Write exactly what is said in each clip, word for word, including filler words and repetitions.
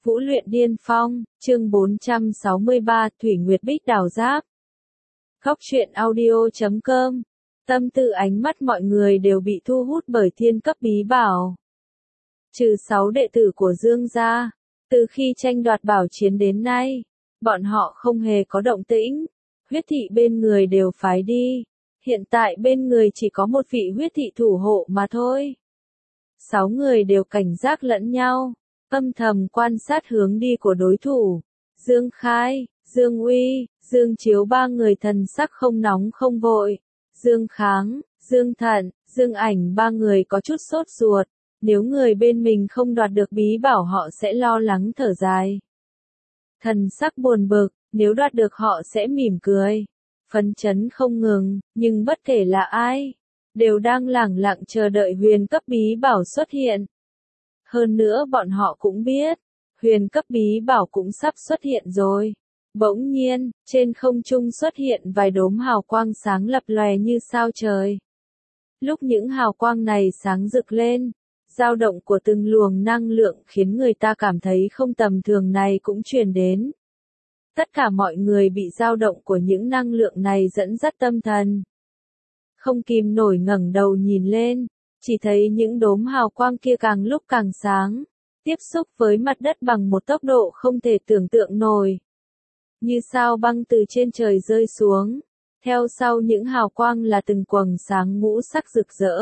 Vũ luyện điên phong, chương bốn trăm sáu mươi ba, Thủy Nguyệt Bích đào giáp. Góc truyện audio chấm com. Tâm tư ánh mắt mọi người đều bị thu hút bởi thiên cấp bí bảo. Trừ sáu đệ tử của Dương gia, từ khi tranh đoạt bảo chiến đến nay, bọn họ không hề có động tĩnh, huyết thị bên người đều phái đi. Hiện tại bên người chỉ có một vị huyết thị thủ hộ mà thôi. Sáu người đều cảnh giác lẫn nhau, âm thầm quan sát hướng đi của đối thủ. Dương Khai, Dương Uy, Dương Chiếu ba người thần sắc không nóng không vội. Dương Kháng, Dương Thận, Dương Ảnh ba người có chút sốt ruột. Nếu người bên mình không đoạt được bí bảo họ sẽ lo lắng thở dài. Thần sắc buồn bực, nếu đoạt được họ sẽ mỉm cười. Phấn chấn không ngừng, nhưng bất kể là ai, đều đang lẳng lặng chờ đợi huyền cấp bí bảo xuất hiện. Hơn nữa bọn họ cũng biết, huyền cấp bí bảo cũng sắp xuất hiện rồi. Bỗng nhiên, trên không trung xuất hiện vài đốm hào quang sáng lập lòe như sao trời. Lúc những hào quang này sáng rực lên, dao động của từng luồng năng lượng khiến người ta cảm thấy không tầm thường này cũng truyền đến. Tất cả mọi người bị dao động của những năng lượng này dẫn dắt tâm thần. Không kìm nổi ngẩng đầu nhìn lên, chỉ thấy những đốm hào quang kia càng lúc càng sáng, tiếp xúc với mặt đất bằng một tốc độ không thể tưởng tượng nổi. Như sao băng từ trên trời rơi xuống, theo sau những hào quang là từng quầng sáng ngũ sắc rực rỡ.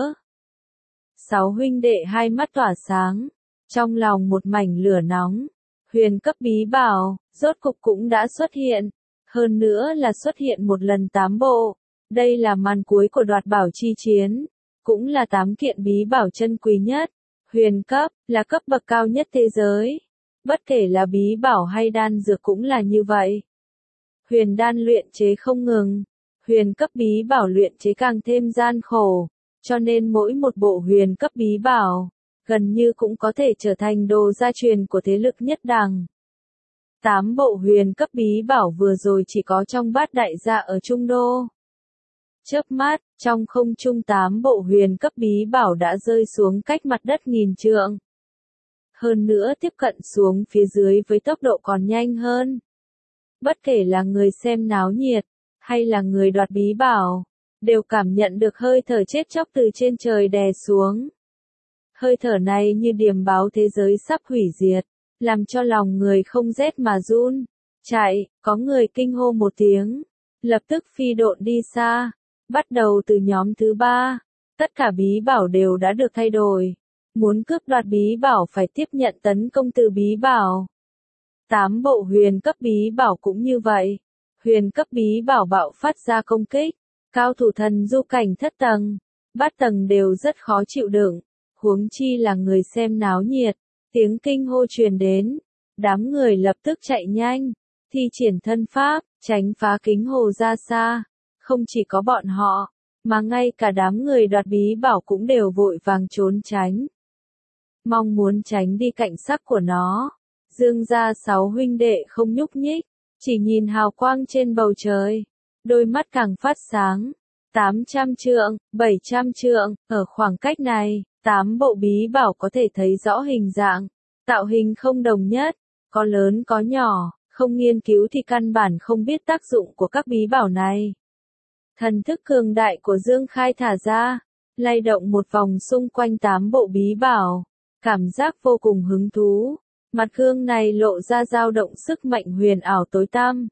Sáu huynh đệ hai mắt tỏa sáng, trong lòng một mảnh lửa nóng. Huyền cấp bí bảo, rốt cục cũng đã xuất hiện. Hơn nữa là xuất hiện một lần tám bộ. Đây là màn cuối của đoạt bảo chi chiến. Cũng là tám kiện bí bảo chân quý nhất. Huyền cấp, là cấp bậc cao nhất thế giới. Bất kể là bí bảo hay đan dược cũng là như vậy. Huyền đan luyện chế không ngừng. Huyền cấp bí bảo luyện chế càng thêm gian khổ. Cho nên mỗi một bộ huyền cấp bí bảo, gần như cũng có thể trở thành đồ gia truyền của thế lực nhất đẳng. Tám bộ huyền cấp bí bảo vừa rồi chỉ có trong bát đại gia ở Trung Đô. Chớp mắt, trong không trung tám bộ huyền cấp bí bảo đã rơi xuống cách mặt đất nghìn trượng. Hơn nữa tiếp cận xuống phía dưới với tốc độ còn nhanh hơn. Bất kể là người xem náo nhiệt, hay là người đoạt bí bảo, đều cảm nhận được hơi thở chết chóc từ trên trời đè xuống. Hơi thở này như điềm báo thế giới sắp hủy diệt, làm cho lòng người không rét mà run. Chạy, có người kinh hô một tiếng, lập tức phi độn đi xa. Bắt đầu từ nhóm thứ ba, tất cả bí bảo đều đã được thay đổi. Muốn cướp đoạt bí bảo phải tiếp nhận tấn công từ bí bảo. Tám bộ huyền cấp bí bảo cũng như vậy. Huyền cấp bí bảo bạo phát ra công kích. Cao thủ thần du cảnh thất tầng, bát tầng đều rất khó chịu đựng. Huống chi là người xem náo nhiệt, tiếng kinh hô truyền đến, đám người lập tức chạy nhanh, thi triển thân pháp, tránh phá kính hồ ra xa. Không chỉ có bọn họ, mà ngay cả đám người đoạt bí bảo cũng đều vội vàng trốn tránh. Mong muốn tránh đi cảnh sắc của nó, Dương gia sáu huynh đệ không nhúc nhích, chỉ nhìn hào quang trên bầu trời, đôi mắt càng phát sáng. tám trăm trượng, bảy trăm trượng, ở khoảng cách này, tám bộ bí bảo có thể thấy rõ hình dạng, tạo hình không đồng nhất, có lớn có nhỏ, không nghiên cứu thì căn bản không biết tác dụng của các bí bảo này. Thần thức cường đại của Dương Khai thả ra, lay động một vòng xung quanh tám bộ bí bảo, cảm giác vô cùng hứng thú, mặt gương này lộ ra dao động sức mạnh huyền ảo tối tăm.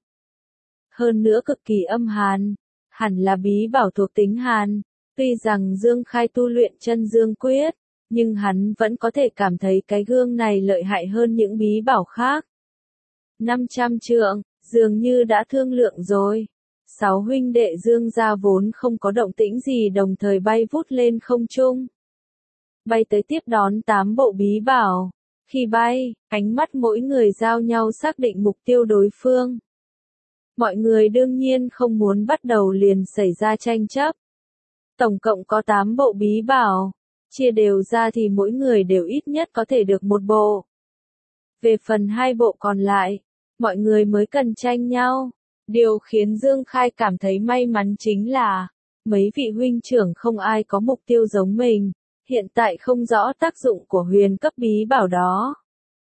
Hơn nữa cực kỳ âm hàn, hẳn là bí bảo thuộc tính hàn. Tuy rằng Dương Khai tu luyện chân dương quyết, nhưng hắn vẫn có thể cảm thấy cái gương này lợi hại hơn những bí bảo khác. năm trăm trượng, dường như đã thương lượng rồi. Sáu huynh đệ Dương gia vốn không có động tĩnh gì đồng thời bay vút lên không trung. Bay tới tiếp đón tám bộ bí bảo. Khi bay, ánh mắt mỗi người giao nhau xác định mục tiêu đối phương. Mọi người đương nhiên không muốn bắt đầu liền xảy ra tranh chấp. Tổng cộng có tám bộ bí bảo, chia đều ra thì mỗi người đều ít nhất có thể được một bộ. Về phần hai bộ còn lại, mọi người mới cần tranh nhau. Điều khiến Dương Khai cảm thấy may mắn chính là, mấy vị huynh trưởng không ai có mục tiêu giống mình, hiện tại không rõ tác dụng của huyền cấp bí bảo đó.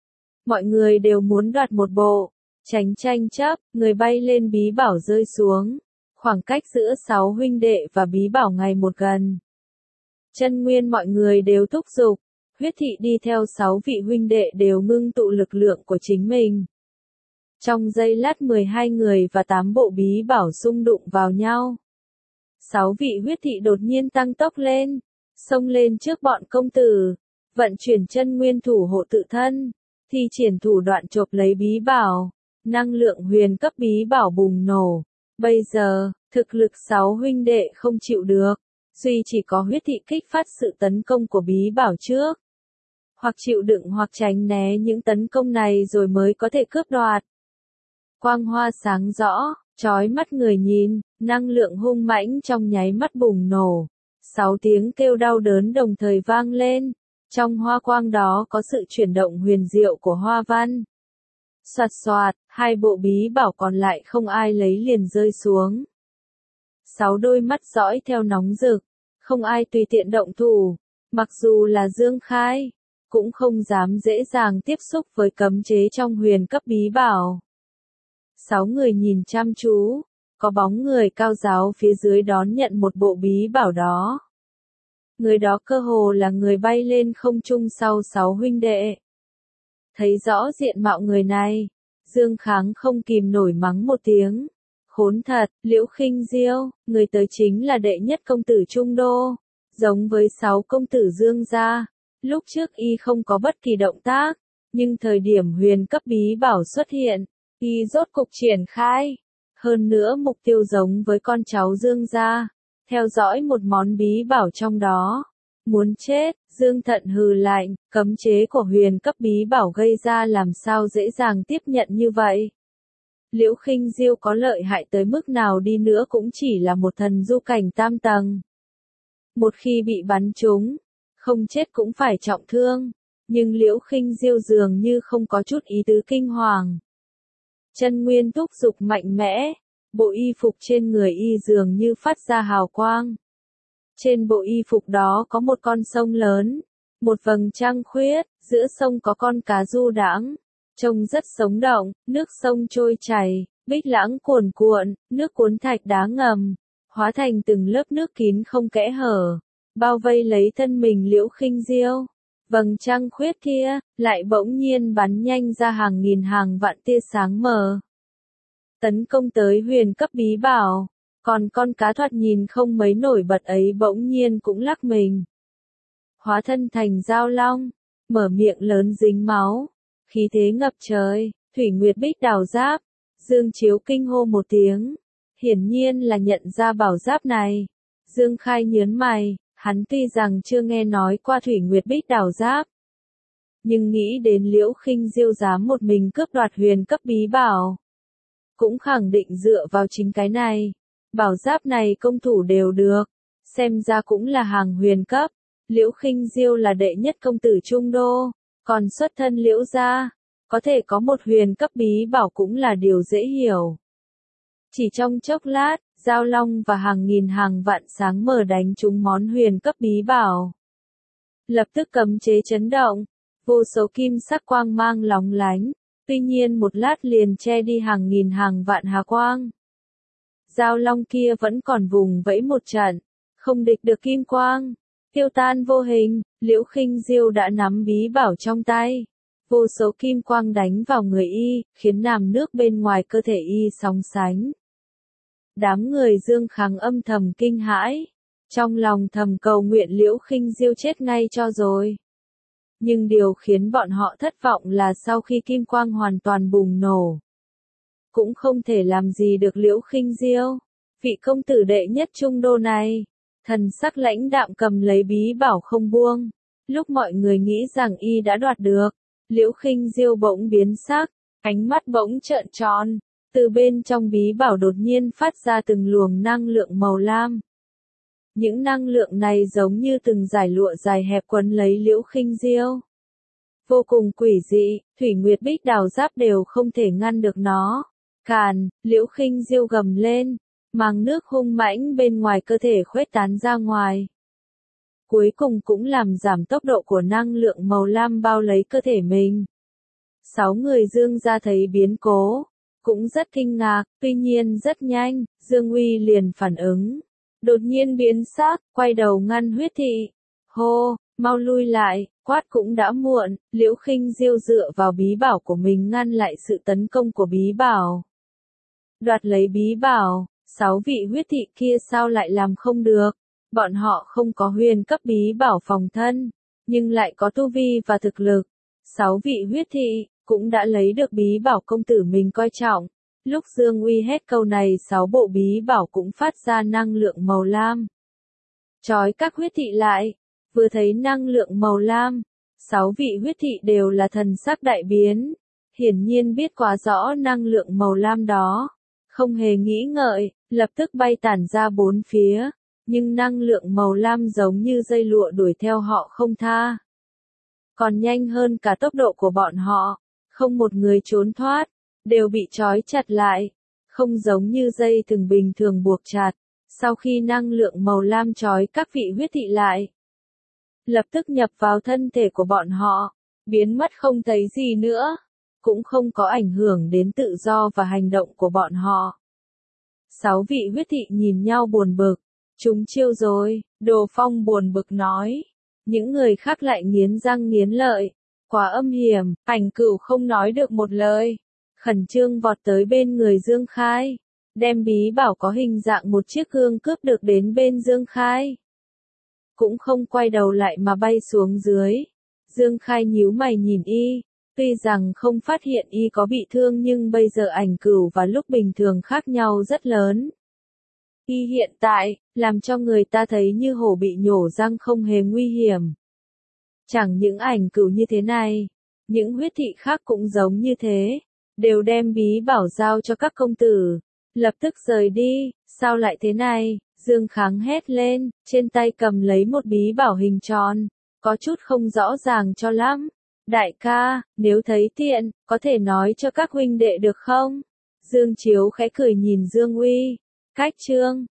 mọi người đều muốn đoạt một bộ, tránh tranh chấp, người bay lên bí bảo rơi xuống. Khoảng cách giữa sáu huynh đệ và bí bảo ngày một gần. Chân nguyên mọi người đều thúc giục, huyết thị đi theo sáu vị huynh đệ đều ngưng tụ lực lượng của chính mình. Trong giây lát mười hai người và tám bộ bí bảo xung đụng vào nhau. Sáu vị huyết thị đột nhiên tăng tốc lên, xông lên trước bọn công tử, vận chuyển chân nguyên thủ hộ tự thân, thi triển thủ đoạn chộp lấy bí bảo, năng lượng huyền cấp bí bảo bùng nổ. Bây giờ, thực lực sáu huynh đệ không chịu được, duy chỉ có huyết thị kích phát sự tấn công của bí bảo trước. Hoặc chịu đựng hoặc tránh né những tấn công này rồi mới có thể cướp đoạt. Quang hoa sáng rõ, chói mắt người nhìn, năng lượng hung mãnh trong nháy mắt bùng nổ. Sáu tiếng kêu đau đớn đồng thời vang lên, trong hoa quang đó có sự chuyển động huyền diệu của hoa văn. Soạt soạt, hai bộ bí bảo còn lại không ai lấy liền rơi xuống. Sáu đôi mắt dõi theo nóng rực, không ai tùy tiện động thủ, mặc dù là Dương Khai, cũng không dám dễ dàng tiếp xúc với cấm chế trong huyền cấp bí bảo. Sáu người nhìn chăm chú, có bóng người cao giáo phía dưới đón nhận một bộ bí bảo đó. Người đó cơ hồ là người bay lên không trung sau sáu huynh đệ. Thấy rõ diện mạo người này, Dương Kháng không kìm nổi mắng một tiếng. Khốn thật, Liễu Khinh Diêu, người tới chính là đệ nhất công tử Trung Đô. Giống với sáu công tử Dương gia, lúc trước y không có bất kỳ động tác, nhưng thời điểm huyền cấp bí bảo xuất hiện, y rốt cục triển khai. Hơn nữa mục tiêu giống với con cháu Dương gia, theo dõi một món bí bảo trong đó. Muốn chết, Dương Thận hừ lạnh, cấm chế của huyền cấp bí bảo gây ra làm sao dễ dàng tiếp nhận như vậy. Liễu Khinh Diêu có lợi hại tới mức nào đi nữa cũng chỉ là một thần du cảnh tam tầng. Một khi bị bắn trúng, không chết cũng phải trọng thương, nhưng Liễu Khinh Diêu dường như không có chút ý tứ kinh hoàng. Chân nguyên thúc dục mạnh mẽ, bộ y phục trên người y dường như phát ra hào quang. Trên bộ y phục đó có một con sông lớn, một vầng trăng khuyết, giữa sông có con cá du đãng, trông rất sống động, nước sông trôi chảy, bích lãng cuồn cuộn, nước cuốn thạch đá ngầm, hóa thành từng lớp nước kín không kẽ hở, bao vây lấy thân mình Liễu Khinh Diêu. Vầng trăng khuyết kia, lại bỗng nhiên bắn nhanh ra hàng nghìn hàng vạn tia sáng mờ. Tấn công tới huyền cấp bí bảo, còn con cá thoạt nhìn không mấy nổi bật ấy bỗng nhiên cũng lắc mình. Hóa thân thành dao long, mở miệng lớn dính máu, khí thế ngập trời, Thủy Nguyệt Bích đào giáp, Dương Chiếu kinh hô một tiếng, hiển nhiên là nhận ra bảo giáp này. Dương Khai nhớn mày, hắn tuy rằng chưa nghe nói qua Thủy Nguyệt Bích đào giáp, nhưng nghĩ đến Liễu Khinh Diêu dám một mình cướp đoạt huyền cấp bí bảo, cũng khẳng định dựa vào chính cái này, bảo giáp này công thủ đều được, xem ra cũng là hàng huyền cấp. Liễu Khinh Diêu là đệ nhất công tử Trung Đô, còn xuất thân Liễu gia, có thể có một huyền cấp bí bảo cũng là điều dễ hiểu. Chỉ trong chốc lát, Giao Long và hàng nghìn hàng vạn sáng mờ đánh trúng món huyền cấp bí bảo. Lập tức cấm chế chấn động, vô số kim sắc quang mang lóng lánh, tuy nhiên một lát liền che đi hàng nghìn hàng vạn hà quang. Giao Long kia vẫn còn vùng vẫy một trận, không địch được kim quang, tiêu tan vô hình. Liễu Khinh Diêu đã nắm bí bảo trong tay, vô số kim quang đánh vào người y, khiến nàm nước bên ngoài cơ thể y sóng sánh. Đám người Dương Kháng âm thầm kinh hãi, trong lòng thầm cầu nguyện Liễu Khinh Diêu chết ngay cho rồi. Nhưng điều khiến bọn họ thất vọng là sau khi kim quang hoàn toàn bùng nổ, cũng không thể làm gì được Liễu Khinh Diêu. Vị công tử đệ nhất Trung Đô này, thần sắc lãnh đạm cầm lấy bí bảo không buông. Lúc mọi người nghĩ rằng y đã đoạt được, Liễu Khinh Diêu bỗng biến sắc, ánh mắt bỗng trợn tròn, từ bên trong bí bảo đột nhiên phát ra từng luồng năng lượng màu lam. Những năng lượng này giống như từng dải lụa dài hẹp quấn lấy Liễu Khinh Diêu. Vô cùng quỷ dị, Thủy Nguyệt Bích đào giáp đều không thể ngăn được nó. Càn, Liễu Khinh Diêu gầm lên, màng nước hung mãnh bên ngoài cơ thể khuếch tán ra ngoài. Cuối cùng cũng làm giảm tốc độ của năng lượng màu lam bao lấy cơ thể mình. Sáu người Dương gia thấy biến cố, cũng rất kinh ngạc, tuy nhiên rất nhanh, Dương Uy liền phản ứng. Đột nhiên biến sắc, quay đầu ngăn Huyết Thị. Hô, mau lui lại, quát cũng đã muộn, Liễu Khinh Diêu dựa vào bí bảo của mình ngăn lại sự tấn công của bí bảo. Đoạt lấy bí bảo, sáu vị huyết thị kia sao lại làm không được, bọn họ không có huyền cấp bí bảo phòng thân, nhưng lại có tu vi và thực lực. Sáu vị huyết thị, cũng đã lấy được bí bảo công tử mình coi trọng. Lúc Dương Uy hét câu này sáu bộ bí bảo cũng phát ra năng lượng màu lam. Chói các huyết thị lại, vừa thấy năng lượng màu lam, sáu vị huyết thị đều là thần sắc đại biến, hiển nhiên biết quá rõ năng lượng màu lam đó, không hề nghĩ ngợi, lập tức bay tản ra bốn phía, nhưng năng lượng màu lam giống như dây lụa đuổi theo họ không tha. Còn nhanh hơn cả tốc độ của bọn họ, không một người trốn thoát, đều bị trói chặt lại, không giống như dây thừng bình thường buộc chặt. Sau khi năng lượng màu lam trói các vị huyết thị lại, lập tức nhập vào thân thể của bọn họ, biến mất không thấy gì nữa, cũng không có ảnh hưởng đến tự do và hành động của bọn họ. Sáu vị huyết thị nhìn nhau buồn bực, chúng chiêu rồi, Đồ Phong buồn bực nói. Những người khác lại nghiến răng nghiến lợi, quá âm hiểm, Ảnh Cửu không nói được một lời, khẩn trương vọt tới bên người Dương Khai, đem bí bảo có hình dạng một chiếc gương cướp được đến bên Dương Khai. Cũng không quay đầu lại mà bay xuống dưới. Dương Khai nhíu mày nhìn y, tuy rằng không phát hiện y có bị thương nhưng bây giờ Ảnh Cửu và lúc bình thường khác nhau rất lớn. Y hiện tại, làm cho người ta thấy như hổ bị nhổ răng không hề nguy hiểm. Chẳng những Ảnh Cửu như thế này, những huyết thị khác cũng giống như thế, đều đem bí bảo giao cho các công tử, lập tức rời đi. Sao lại thế này? Dương Kháng hét lên, trên tay cầm lấy một bí bảo hình tròn, có chút không rõ ràng cho lắm. Đại ca, nếu thấy tiện, có thể nói cho các huynh đệ được không? Dương Chiếu khẽ cười nhìn Dương Uy. Cách chương